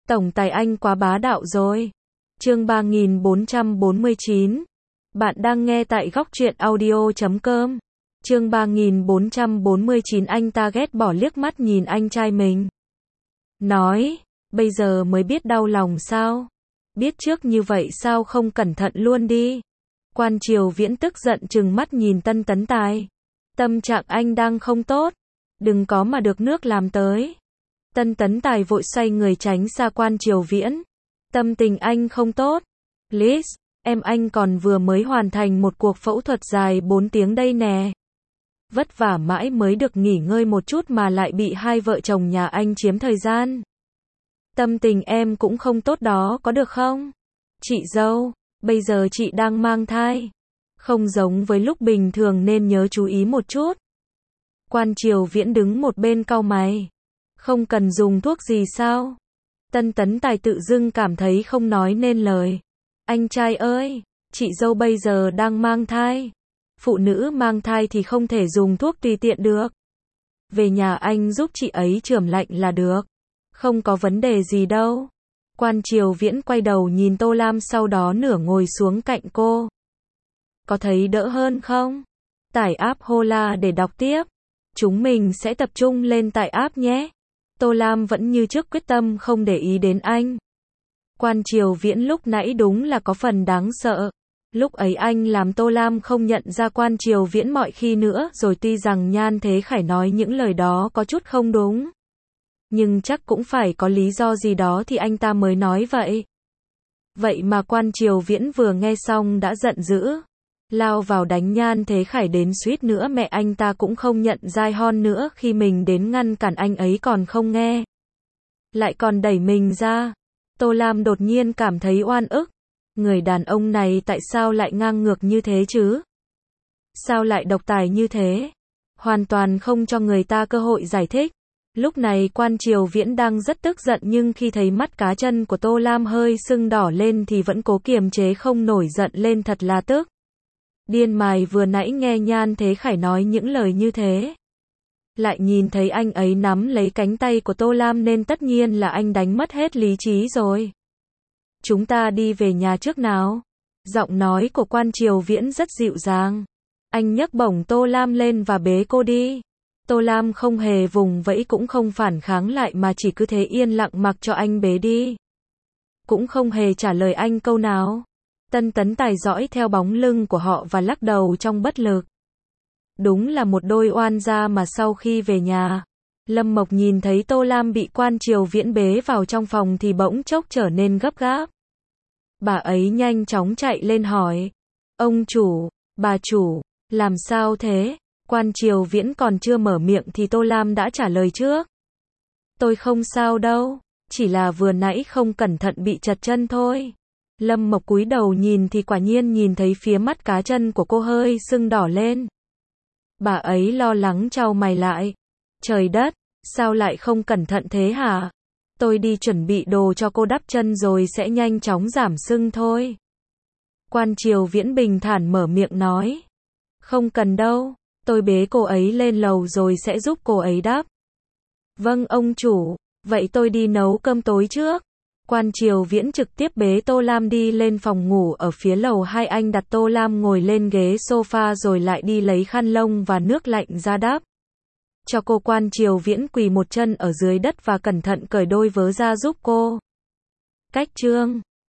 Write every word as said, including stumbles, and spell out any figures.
Tổng tài anh quá bá đạo rồi. Chương ba nghìn bốn trăm bốn mươi chín. Bạn đang nghe tại góc truyện audio chấm com. Chương ba nghìn bốn trăm bốn mươi chín. Anh ta ghét bỏ liếc mắt nhìn anh trai mình. Nói, bây giờ mới biết đau lòng sao? Biết trước như vậy sao không cẩn thận luôn đi? Quan Triều Viễn tức giận trừng mắt nhìn Tân Tấn Tài. Tâm trạng anh đang không tốt. Đừng có mà được nước làm tới. Tân Tấn Tài vội xoay người tránh xa Quan Triều Viễn. Tâm tình anh không tốt. Liz, em anh còn vừa mới hoàn thành một cuộc phẫu thuật dài bốn tiếng đây nè. Vất vả mãi mới được nghỉ ngơi một chút mà lại bị hai vợ chồng nhà anh chiếm thời gian. Tâm tình em cũng không tốt đó có được không? Chị dâu, bây giờ chị đang mang thai. Không giống với lúc bình thường nên nhớ chú ý một chút. Quan Triều Viễn đứng một bên cau mày. Không cần dùng thuốc gì sao? Tân Tấn Tài tự dưng cảm thấy không nói nên lời. Anh trai ơi, chị dâu bây giờ đang mang thai. Phụ nữ mang thai thì không thể dùng thuốc tùy tiện được. Về nhà anh giúp chị ấy chườm lạnh là được. Không có vấn đề gì đâu. Quan Triều Viễn quay đầu nhìn Tô Lam sau đó nửa ngồi xuống cạnh cô. Có thấy đỡ hơn không? Tải app Hola để đọc tiếp. Chúng mình sẽ tập trung lên tải app nhé. Tô Lam vẫn như trước quyết tâm không để ý đến anh. Quan Triều Viễn lúc nãy đúng là có phần đáng sợ. Lúc ấy anh làm Tô Lam không nhận ra Quan Triều Viễn mọi khi nữa rồi, tuy rằng Nhan Thế Khải nói những lời đó có chút không đúng. Nhưng chắc cũng phải có lý do gì đó thì anh ta mới nói vậy. Vậy mà Quan Triều Viễn vừa nghe xong đã giận dữ. Lao vào đánh Nhan Thế Khải đến suýt nữa mẹ anh ta cũng không nhận Giai Hon nữa khi mình đến ngăn cản anh ấy còn không nghe. Lại còn đẩy mình ra. Tô Lam đột nhiên cảm thấy oan ức. Người đàn ông này tại sao lại ngang ngược như thế chứ? Sao lại độc tài như thế? Hoàn toàn không cho người ta cơ hội giải thích. Lúc này Quan Triều Viễn đang rất tức giận nhưng khi thấy mắt cá chân của Tô Lam hơi sưng đỏ lên thì vẫn cố kiềm chế không nổi giận lên, thật là tức. Điên mài vừa nãy nghe Nhan Thế Khải nói những lời như thế. Lại nhìn thấy anh ấy nắm lấy cánh tay của Tô Lam nên tất nhiên là anh đánh mất hết lý trí rồi. Chúng ta đi về nhà trước nào. Giọng nói của Quan Triều Viễn rất dịu dàng. Anh nhấc bổng Tô Lam lên và bế cô đi. Tô Lam không hề vùng vẫy cũng không phản kháng lại mà chỉ cứ thế yên lặng mặc cho anh bế đi. Cũng không hề trả lời anh câu nào. Tân Tấn Tài dõi theo bóng lưng của họ và lắc đầu trong bất lực. Đúng là một đôi oan gia mà. Sau khi về nhà, Lâm Mộc nhìn thấy Tô Lam bị Quan Triều Viễn bế vào trong phòng thì bỗng chốc trở nên gấp gáp. Bà ấy nhanh chóng chạy lên hỏi. Ông chủ, bà chủ, làm sao thế? Quan Triều Viễn còn chưa mở miệng thì Tô Lam đã trả lời trước. Tôi không sao đâu, chỉ là vừa nãy không cẩn thận bị trật chân thôi. Lâm Mộc cúi đầu nhìn thì quả nhiên nhìn thấy phía mắt cá chân của cô hơi sưng đỏ lên. Bà ấy lo lắng chau mày lại. Trời đất, sao lại không cẩn thận thế hả? Tôi đi chuẩn bị đồ cho cô đắp chân rồi sẽ nhanh chóng giảm sưng thôi. Quan Triều Viễn bình thản mở miệng nói. Không cần đâu, tôi bế cô ấy lên lầu rồi sẽ giúp cô ấy đắp. Vâng ông chủ, vậy tôi đi nấu cơm tối trước. Quan Triều Viễn trực tiếp bế Tô Lam đi lên phòng ngủ ở phía lầu hai. Anh đặt Tô Lam ngồi lên ghế sofa rồi lại đi lấy khăn lông và nước lạnh ra đắp cho cô. Quan Triều Viễn quỳ một chân ở dưới đất và cẩn thận cởi đôi vớ ra giúp cô. Cách chương